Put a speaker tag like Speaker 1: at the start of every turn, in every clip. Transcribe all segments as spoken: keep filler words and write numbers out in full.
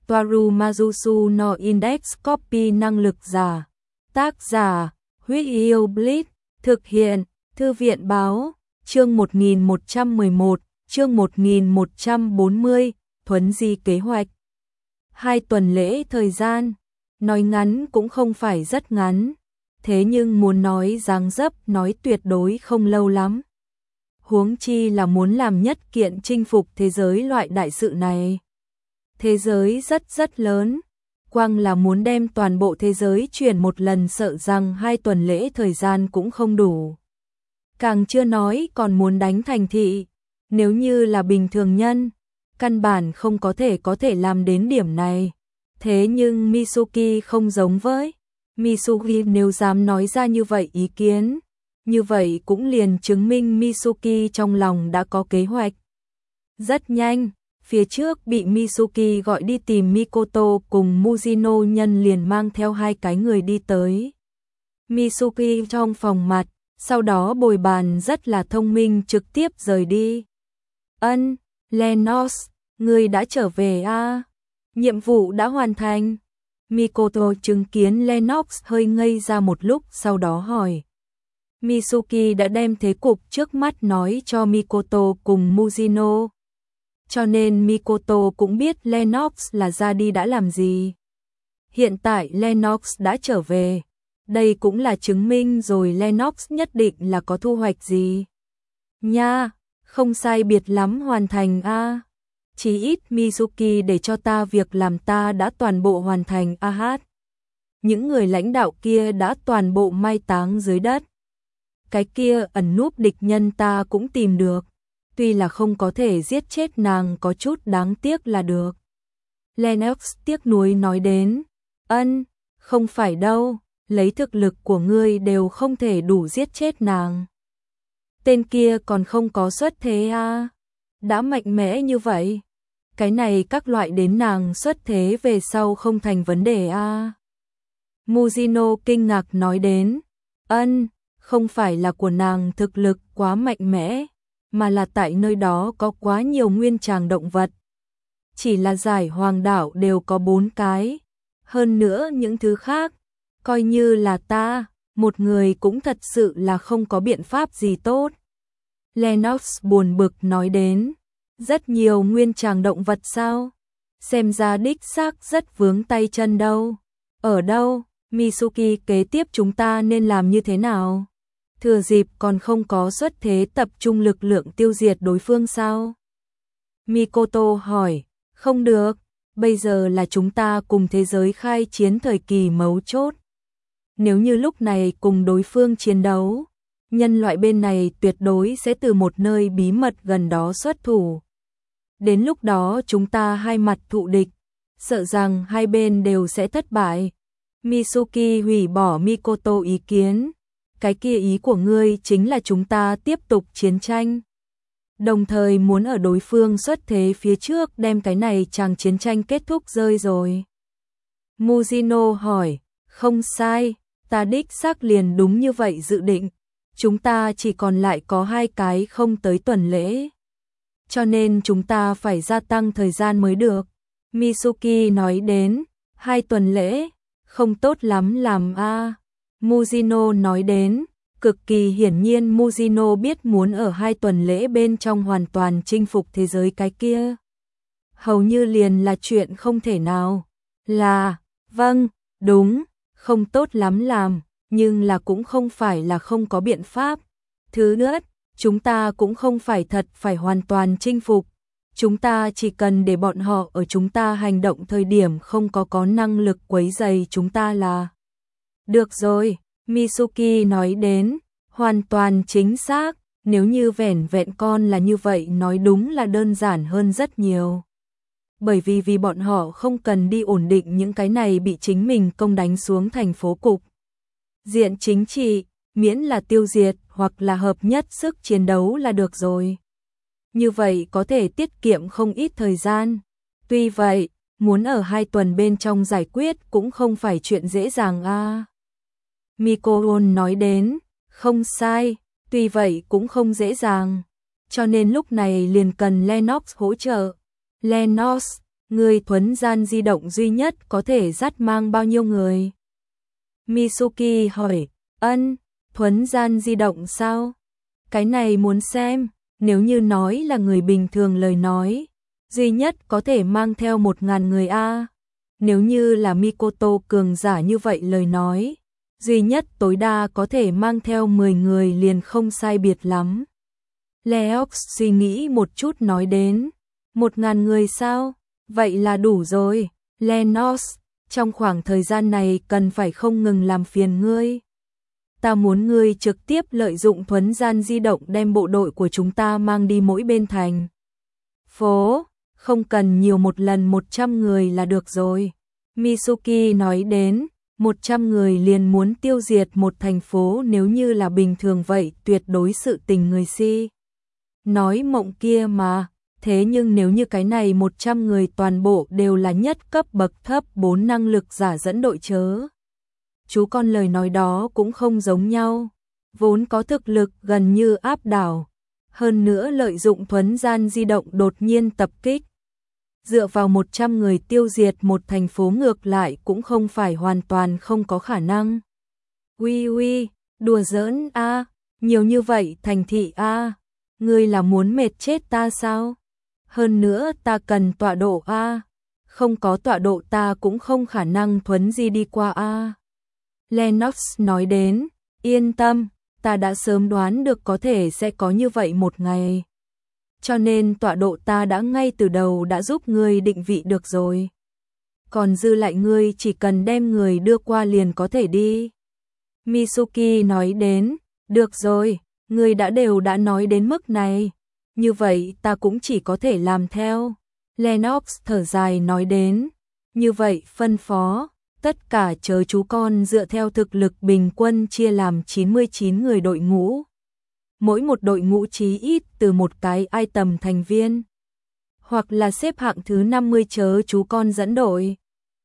Speaker 1: Toaru Majusu no Index Copy năng lực giả. Tác giả, Huyết Yêu Blitz, thực hiện, Thư viện báo, chương một nghìn một trăm mười một, chương một nghìn một trăm bốn mươi, thuấn di kế hoạch. Hai tuần lễ thời gian, nói ngắn cũng không phải rất ngắn, thế nhưng muốn nói dáng dấp nói tuyệt đối không lâu lắm. Huống chi là muốn làm nhất kiện chinh phục thế giới loại đại sự này. Thế giới rất rất lớn, quang là muốn đem toàn bộ thế giới chuyển một lần sợ rằng hai tuần lễ thời gian cũng không đủ. Càng chưa nói còn muốn đánh thành thị, nếu như là bình thường nhân, căn bản không có thể có thể làm đến điểm này. Thế nhưng Mitsuki không giống với Mitsuki, nếu dám nói ra như vậy ý kiến, như vậy cũng liền chứng minh Mitsuki trong lòng đã có kế hoạch. Rất nhanh, phía trước bị Mitsuki gọi đi tìm Mikoto cùng Mujino nhân liền mang theo hai cái người đi tới. Mitsuki trong phòng mặt, sau đó bồi bàn rất là thông minh trực tiếp rời đi. Ân, Lennox, ngươi đã trở về à? Nhiệm vụ đã hoàn thành. Mikoto chứng kiến Lennox hơi ngây ra một lúc sau đó hỏi. Mitsuki đã đem thế cục trước mắt nói cho Mikoto cùng Mujino. Cho nên Mikoto cũng biết Lennox là ra đi đã làm gì. Hiện tại Lennox đã trở về. Đây cũng là chứng minh rồi Lennox nhất định là có thu hoạch gì. Nha, không sai biệt lắm hoàn thành a. À. Chỉ ít Mitsuki để cho ta việc làm ta đã toàn bộ hoàn thành a hát. Những người lãnh đạo kia đã toàn bộ mai táng dưới đất. Cái kia ẩn núp địch nhân ta cũng tìm được. Tuy là không có thể giết chết nàng có chút đáng tiếc là được. Lennox tiếc nuối nói đến. Ân, không phải đâu, lấy thực lực của ngươi đều không thể đủ giết chết nàng. Tên kia còn không có xuất thế à? Đã mạnh mẽ như vậy. Cái này các loại đến nàng xuất thế về sau không thành vấn đề à? Mujino kinh ngạc nói đến. Ân, không phải là của nàng thực lực quá mạnh mẽ, mà là tại nơi đó có quá nhiều nguyên tràng động vật. Chỉ là giải hoàng đảo đều có bốn cái. Hơn nữa những thứ khác, coi như là ta, một người cũng thật sự là không có biện pháp gì tốt. Lennox buồn bực nói đến. Rất nhiều nguyên tràng động vật sao? Xem ra đích xác rất vướng tay chân đâu. Ở đâu? Mitsuki kế tiếp chúng ta nên làm như thế nào? Thừa dịp còn không có xuất thế tập trung lực lượng tiêu diệt đối phương sao? Mikoto hỏi. Không được, bây giờ là chúng ta cùng thế giới khai chiến thời kỳ mấu chốt. Nếu như lúc này cùng đối phương chiến đấu, nhân loại bên này tuyệt đối sẽ từ một nơi bí mật gần đó xuất thủ. Đến lúc đó chúng ta hai mặt thụ địch, sợ rằng hai bên đều sẽ thất bại. Mitsuki hủy bỏ Mikoto ý kiến. Cái kia ý của ngươi chính là chúng ta tiếp tục chiến tranh. Đồng thời muốn ở đối phương xuất thế phía trước đem cái này chàng chiến tranh kết thúc rơi rồi. Mujino hỏi, không sai, ta đích xác liền đúng như vậy dự định. Chúng ta chỉ còn lại có hai cái không tới tuần lễ. Cho nên chúng ta phải gia tăng thời gian mới được. Mitsuki nói đến, hai tuần lễ, không tốt lắm làm a. À. Mujino nói đến, cực kỳ hiển nhiên Mujino biết muốn ở hai tuần lễ bên trong hoàn toàn chinh phục thế giới cái kia. Hầu như liền là chuyện không thể nào. Là, vâng, đúng, không tốt lắm làm, nhưng là cũng không phải là không có biện pháp. Thứ nữa, chúng ta cũng không phải thật phải hoàn toàn chinh phục. Chúng ta chỉ cần để bọn họ ở chúng ta hành động thời điểm không có có năng lực quấy rầy chúng ta là được rồi. Mitsuki nói đến, hoàn toàn chính xác, nếu như vẻn vẹn con là như vậy nói đúng là đơn giản hơn rất nhiều. Bởi vì vì bọn họ không cần đi ổn định những cái này bị chính mình công đánh xuống thành phố cục diện chính trị, miễn là tiêu diệt hoặc là hợp nhất sức chiến đấu là được rồi. Như vậy có thể tiết kiệm không ít thời gian. Tuy vậy, muốn ở hai tuần bên trong giải quyết cũng không phải chuyện dễ dàng a. À. Mikoto nói đến, không sai, tuy vậy cũng không dễ dàng. Cho nên lúc này liền cần Lennox hỗ trợ. Lennox, Người thuấn gian di động duy nhất có thể dắt mang bao nhiêu người? Mitsuki hỏi, ân, thuấn gian di động sao? Cái này muốn xem, nếu như nói là người bình thường lời nói, duy nhất có thể mang theo một ngàn người a. Nếu như là Mikoto cường giả như vậy lời nói, duy nhất tối đa có thể mang theo mười người liền không sai biệt lắm. Leox suy nghĩ một chút nói đến, một ngàn người sao? Vậy là đủ rồi. Lenos, trong khoảng thời gian này cần phải không ngừng làm phiền ngươi. Ta muốn ngươi trực tiếp lợi dụng thuấn gian di động đem bộ đội của chúng ta mang đi mỗi bên thành phố, không cần nhiều, một lần một trăm người là được rồi. Mitsuki nói đến, một trăm người liền muốn tiêu diệt một thành phố, nếu như là bình thường vậy tuyệt đối sự tình người si. Nói mộng kia mà, thế nhưng nếu như cái này một trăm người toàn bộ đều là nhất cấp bậc thấp bốn năng lực giả dẫn đội chớ. Chú con lời nói đó cũng không giống nhau, vốn có thực lực gần như áp đảo, hơn nữa lợi dụng thuấn gian di động đột nhiên tập kích. Dựa vào một trăm người tiêu diệt một thành phố ngược lại cũng không phải hoàn toàn không có khả năng. Uy uy, đùa giỡn a, nhiều như vậy thành thị a, ngươi là muốn mệt chết ta sao? Hơn nữa ta cần tọa độ a, không có tọa độ ta cũng không khả năng thuấn di đi qua a. Lennox nói đến, yên tâm, ta đã sớm đoán được có thể sẽ có như vậy một ngày. Cho nên tọa độ ta đã ngay từ đầu đã giúp ngươi định vị được rồi. Còn dư lại ngươi chỉ cần đem người đưa qua liền có thể đi. Mitsuki nói đến, được rồi, ngươi đã đều đã nói đến mức này. Như vậy ta cũng chỉ có thể làm theo. Lennox thở dài nói đến, như vậy phân phó, tất cả chớ chú con dựa theo thực lực bình quân chia làm chín mươi chín người đội ngũ. Mỗi một đội ngũ chí ít từ một cái item thành viên, hoặc là xếp hạng thứ năm mươi chớ chú con dẫn đội.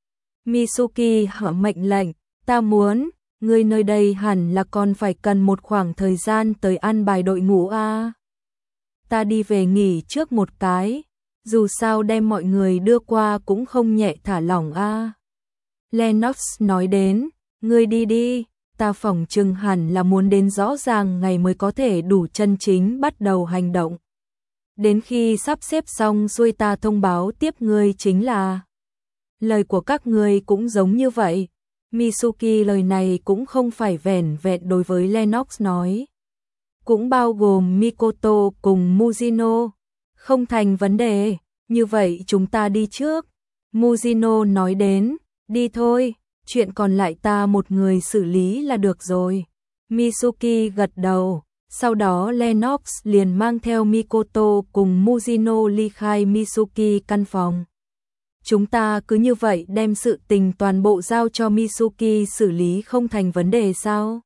Speaker 1: Mitsuki hạ mệnh lệnh, ta muốn, người nơi đây hẳn là còn phải cần một khoảng thời gian tới ăn bài đội ngũ a. Ta đi về nghỉ trước một cái, dù sao đem mọi người đưa qua cũng không nhẹ thả lỏng a. Lennox nói đến, ngươi đi đi, ta phỏng chừng hẳn là muốn đến rõ ràng ngày mới có thể đủ chân chính bắt đầu hành động. Đến khi sắp xếp xong xuôi ta thông báo tiếp ngươi chính là. Lời của các ngươi cũng giống như vậy. Mitsuki lời này cũng không phải vẻn vẹn đối với Lennox nói. Cũng bao gồm Mikoto cùng Mujino. Không thành vấn đề, như vậy chúng ta đi trước. Mujino nói đến, đi thôi, chuyện còn lại ta một người xử lý là được rồi. Mitsuki gật đầu, sau đó Lennox liền mang theo Mikoto cùng Mujino ly khai Mitsuki căn phòng. Chúng ta cứ như vậy đem sự tình toàn bộ giao cho Mitsuki xử lý không thành vấn đề sao?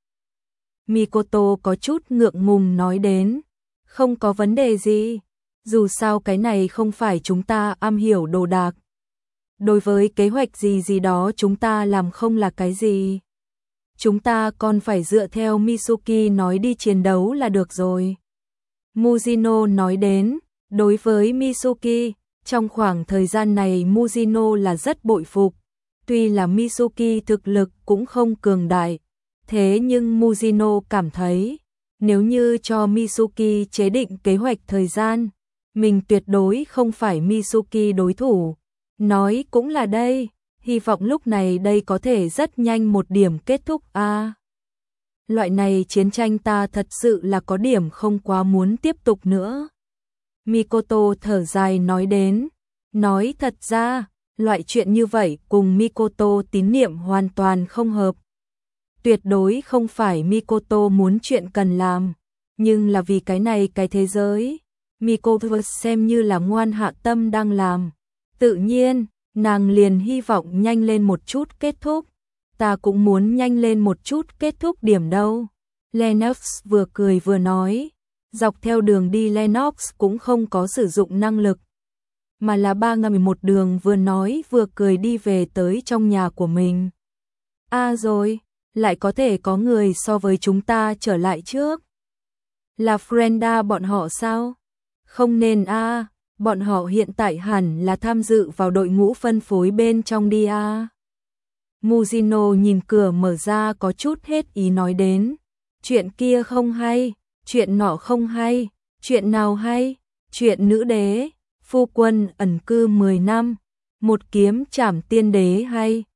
Speaker 1: Mikoto có chút ngượng ngùng nói đến, không có vấn đề gì, dù sao cái này không phải chúng ta am hiểu đồ đạc. Đối với kế hoạch gì gì đó chúng ta làm không là cái gì. Chúng ta còn phải dựa theo Mitsuki nói đi chiến đấu là được rồi. Mujino nói đến, đối với Mitsuki, trong khoảng thời gian này Mujino là rất bội phục. Tuy là Mitsuki thực lực cũng không cường đại, thế nhưng Mujino cảm thấy, nếu như cho Mitsuki chế định kế hoạch thời gian, mình tuyệt đối không phải Mitsuki đối thủ. Nói cũng là đây, hy vọng lúc này đây có thể rất nhanh một điểm kết thúc a. À, loại này chiến tranh ta thật sự là có điểm không quá muốn tiếp tục nữa. Mikoto thở dài nói đến, nói thật ra, loại chuyện như vậy cùng Mikoto tín niệm hoàn toàn không hợp. Tuyệt đối không phải Mikoto muốn chuyện cần làm, nhưng là vì cái này cái thế giới, Mikoto xem như là ngoan hạ tâm đang làm. Tự nhiên, nàng liền hy vọng nhanh lên một chút kết thúc. Ta cũng muốn nhanh lên một chút kết thúc điểm đâu. Lennox vừa cười vừa nói. Dọc theo đường đi Lennox cũng không có sử dụng năng lực, mà là ba ngày một đường vừa nói vừa cười đi về tới trong nhà của mình. À rồi, lại có thể có người so với chúng ta trở lại trước. Là Frenda bọn họ sao? Không nên a, à, bọn họ hiện tại hẳn là tham dự vào đội ngũ phân phối bên trong đi à. Mujino nhìn cửa mở ra có chút hết ý nói đến. Chuyện kia không hay, chuyện nọ không hay, chuyện nào hay, chuyện nữ đế, phu quân ẩn cư mười năm, một kiếm trảm tiên đế hay.